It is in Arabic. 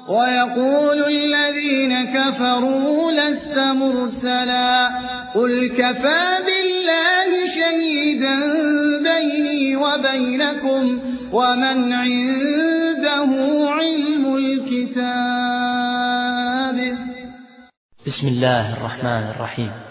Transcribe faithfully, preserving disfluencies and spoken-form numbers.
ويقول الذين كفروا لست مرسلا قل كفى بالله شهيدا بيني وبينكم ومن عنده علم الكتاب. بسم الله الرحمن الرحيم.